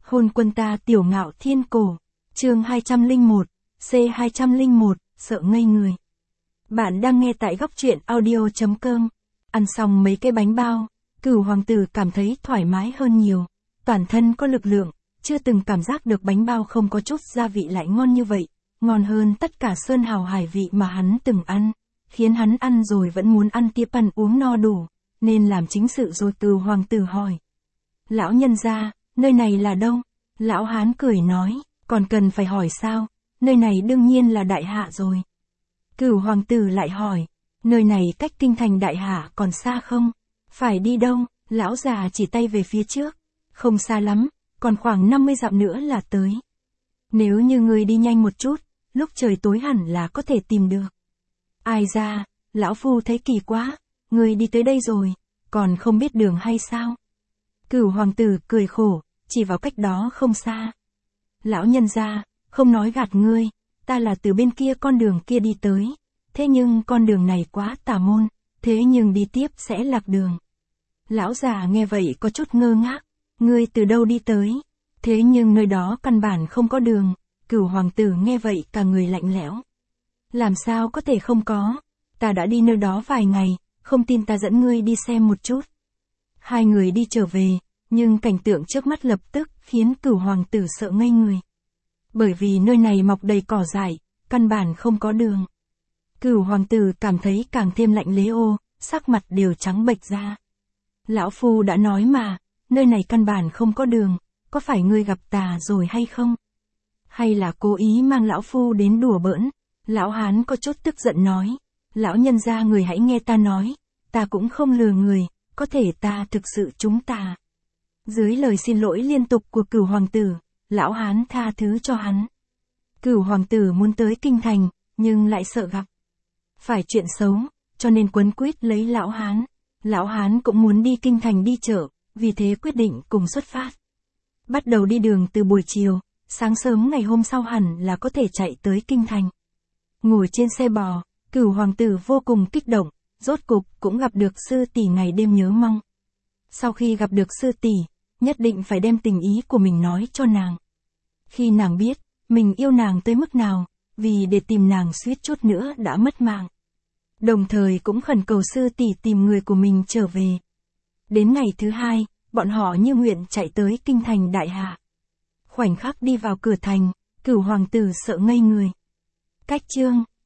Hôn quân ta tiểu ngạo thiên cổ. Chương 201, C201, sợ ngây người. Bạn đang nghe tại góc truyện audio.com. Ăn xong mấy cái bánh bao, Cửu hoàng tử cảm thấy thoải mái hơn nhiều, toàn thân có lực lượng, chưa từng cảm giác được bánh bao không có chút gia vị lại ngon như vậy, ngon hơn tất cả sơn hào hải vị mà hắn từng ăn, khiến hắn ăn rồi vẫn muốn ăn tiếp ăn uống no đủ, nên làm chính sự rồi. Cửu hoàng tử hỏi: Lão nhân gia, nơi này là đâu? Lão hán cười nói: Còn cần phải hỏi sao, nơi này đương nhiên là Đại Hạ rồi. Cửu hoàng tử lại hỏi: Nơi này cách kinh thành Đại Hạ còn xa không? Phải đi đâu? Lão già chỉ tay về phía trước: Không xa lắm, còn khoảng 50 dặm nữa là tới. Nếu như ngươi đi nhanh một chút, lúc trời tối hẳn là có thể tìm được. Ai ra, lão phu thấy kỳ quá, ngươi đi tới đây rồi, còn không biết đường hay sao? Cửu hoàng tử cười khổ, chỉ vào cách đó không xa. Lão nhân gia, không nói gạt ngươi, ta là từ bên kia con đường kia đi tới, thế nhưng con đường này quá tà môn, thế nhưng đi tiếp sẽ lạc đường. Lão già nghe vậy có chút ngơ ngác: Ngươi từ đâu đi tới? Thế nhưng nơi đó căn bản không có đường. Cửu hoàng tử nghe vậy cả người lạnh lẽo. Làm sao có thể không có? Ta đã đi nơi đó vài ngày, không tin ta dẫn ngươi đi xem một chút. Hai người đi trở về, nhưng cảnh tượng trước mắt lập tức khiến Cửu hoàng tử sợ ngây người. Bởi vì nơi này mọc đầy cỏ dại, căn bản không có đường. Cửu hoàng tử cảm thấy càng thêm lạnh lẽo, sắc mặt đều trắng bệch ra. Lão phu đã nói mà, nơi này căn bản không có đường, có phải ngươi gặp tà rồi hay không? Hay là cố ý mang lão phu đến đùa bỡn? Lão hán có chút tức giận nói: Lão nhân gia, người hãy nghe ta nói, ta cũng không lừa người, có thể ta thực sự trúng tà. Dưới lời xin lỗi liên tục của Cửu hoàng tử, lão hán tha thứ cho hắn. Cửu hoàng tử muốn tới kinh thành, nhưng lại sợ gặp phải chuyện xấu, cho nên quấn quýt lấy lão hán. Lão hán cũng muốn đi kinh thành đi chợ, vì thế quyết định cùng xuất phát. Bắt đầu đi đường từ buổi chiều, sáng sớm ngày hôm sau hẳn là có thể chạy tới kinh thành. Ngồi trên xe bò, Cửu hoàng tử vô cùng kích động, rốt cục cũng gặp được sư tỷ ngày đêm nhớ mong. Sau khi gặp được sư tỷ, nhất định phải đem tình ý của mình nói cho nàng. Khi nàng biết, mình yêu nàng tới mức nào, vì để tìm nàng suýt chút nữa đã mất mạng. Đồng thời cũng khẩn cầu sư tỷ tìm người của mình trở về. Đến ngày thứ hai, bọn họ như nguyện chạy tới kinh thành Đại Hạ. Khoảnh khắc đi vào cửa thành, Cửu hoàng tử sợ ngây người. Cách chương